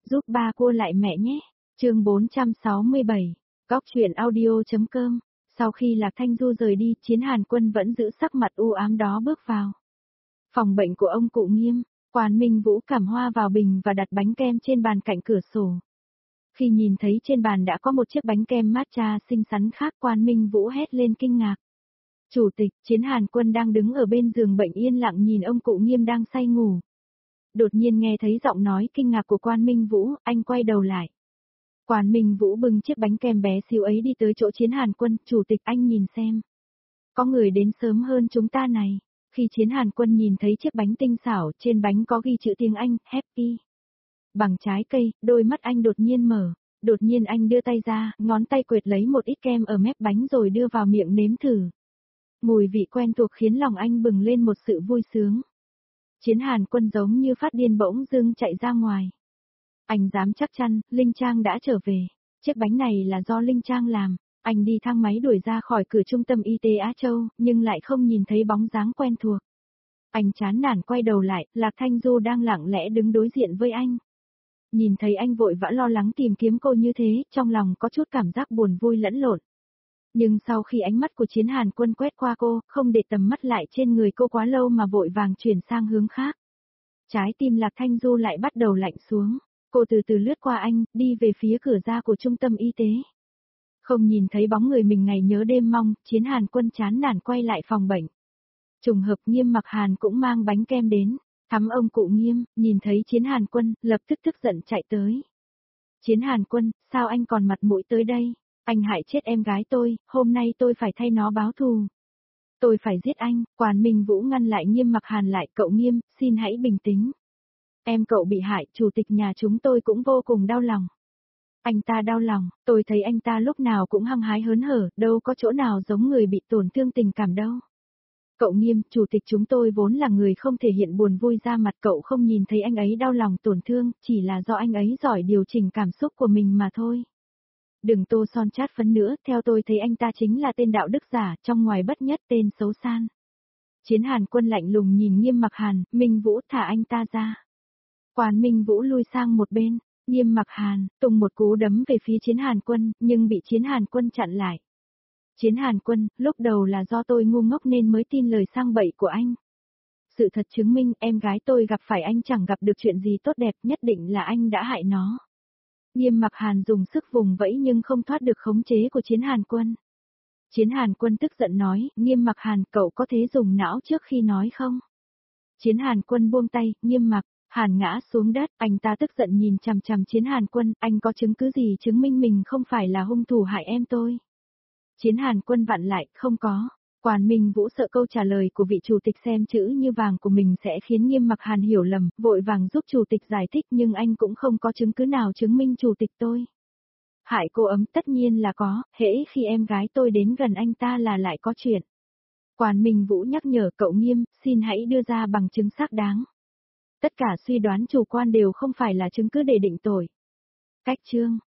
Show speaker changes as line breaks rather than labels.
Giúp ba cua lại mẹ nhé. Chương 467. Góc truyện audio.com. Sau khi Lạc Thanh Du rời đi, Chiến Hàn Quân vẫn giữ sắc mặt u ám đó bước vào phòng bệnh của ông cụ Nghiêm. Quan Minh Vũ cảm hoa vào bình và đặt bánh kem trên bàn cạnh cửa sổ. Khi nhìn thấy trên bàn đã có một chiếc bánh kem matcha xinh xắn khác, Quan Minh Vũ hét lên kinh ngạc. Chủ tịch, Chiến Hàn Quân đang đứng ở bên giường bệnh yên lặng nhìn ông cụ Nghiêm đang say ngủ. Đột nhiên nghe thấy giọng nói kinh ngạc của Quan Minh Vũ, anh quay đầu lại. Quan Minh Vũ bưng chiếc bánh kem bé xíu ấy đi tới chỗ Chiến Hàn Quân, chủ tịch anh nhìn xem. Có người đến sớm hơn chúng ta này. Khi Chiến Hàn Quân nhìn thấy chiếc bánh tinh xảo, trên bánh có ghi chữ tiếng Anh, Happy. Bằng trái cây, đôi mắt anh đột nhiên mở. Đột nhiên anh đưa tay ra, ngón tay quệt lấy một ít kem ở mép bánh rồi đưa vào miệng nếm thử. Mùi vị quen thuộc khiến lòng anh bừng lên một sự vui sướng. Chiến Hàn Quân giống như phát điên bỗng dưng chạy ra ngoài. Anh dám chắc chắn, Linh Trang đã trở về. Chiếc bánh này là do Linh Trang làm. Anh đi thang máy đuổi ra khỏi cửa trung tâm y tế Á Châu, nhưng lại không nhìn thấy bóng dáng quen thuộc. Anh chán nản quay đầu lại, Lạc Thanh Du đang lặng lẽ đứng đối diện với anh. Nhìn thấy anh vội vã lo lắng tìm kiếm cô như thế, trong lòng có chút cảm giác buồn vui lẫn lộn. Nhưng sau khi ánh mắt của Chiến Hàn Quân quét qua cô, không để tầm mắt lại trên người cô quá lâu mà vội vàng chuyển sang hướng khác. Trái tim Lạc Thanh Du lại bắt đầu lạnh xuống. Cô từ từ lướt qua anh, đi về phía cửa ra của trung tâm y tế. Không nhìn thấy bóng người mình ngày nhớ đêm mong, Chiến Hàn Quân chán nản quay lại phòng bệnh. Trùng hợp Nghiêm Mặc Hàn cũng mang bánh kem đến. Thắm ông cụ Nghiêm, nhìn thấy Chiến Hàn Quân, lập tức tức giận chạy tới. Chiến Hàn Quân, sao anh còn mặt mũi tới đây? Anh hại chết em gái tôi, hôm nay tôi phải thay nó báo thù. Tôi phải giết anh. Quan Minh Vũ ngăn lại Nghiêm Mặc Hàn lại, cậu Nghiêm, xin hãy bình tĩnh. Em cậu bị hại, chủ tịch nhà chúng tôi cũng vô cùng đau lòng. Anh ta đau lòng, tôi thấy anh ta lúc nào cũng hăng hái hớn hở, đâu có chỗ nào giống người bị tổn thương tình cảm đâu. Cậu Nghiêm, chủ tịch chúng tôi vốn là người không thể hiện buồn vui ra mặt, cậu không nhìn thấy anh ấy đau lòng tổn thương, chỉ là do anh ấy giỏi điều chỉnh cảm xúc của mình mà thôi. Đừng tô son chát phấn nữa, theo tôi thấy anh ta chính là tên đạo đức giả, trong ngoài bất nhất, tên xấu san. Chiến Hàn Quân lạnh lùng nhìn Nghiêm Mặc Hàn, Minh Vũ thả anh ta ra. Quan Minh Vũ lui sang một bên, Nghiêm Mặc Hàn, tung một cú đấm về phía Chiến Hàn Quân, nhưng bị Chiến Hàn Quân chặn lại. Chiến Hàn Quân, lúc đầu là do tôi ngu ngốc nên mới tin lời sang bậy của anh. Sự thật chứng minh em gái tôi gặp phải anh chẳng gặp được chuyện gì tốt đẹp, nhất định là anh đã hại nó. Nghiêm Mặc Hàn dùng sức vùng vẫy nhưng không thoát được khống chế của Chiến Hàn Quân. Chiến Hàn Quân tức giận nói, Nghiêm Mặc Hàn, cậu có thể dùng não trước khi nói không? Chiến Hàn Quân buông tay, Nghiêm Mặc Hàn ngã xuống đất, anh ta tức giận nhìn chằm chằm Chiến Hàn Quân, anh có chứng cứ gì chứng minh mình không phải là hung thủ hại em tôi? Chiến Hàn Quân vặn lại, không có. Quan Minh Vũ sợ câu trả lời của vị chủ tịch xem chữ như vàng của mình sẽ khiến Nghiêm Mặc Hàn hiểu lầm, vội vàng giúp chủ tịch giải thích nhưng anh cũng không có chứng cứ nào chứng minh chủ tịch tôi. Hại cô ấm tất nhiên là có, hễ khi em gái tôi đến gần anh ta là lại có chuyện. Quan Minh Vũ nhắc nhở cậu Nghiêm, xin hãy đưa ra bằng chứng xác đáng. Tất cả suy đoán chủ quan đều không phải là chứng cứ để định tội. Cách chương.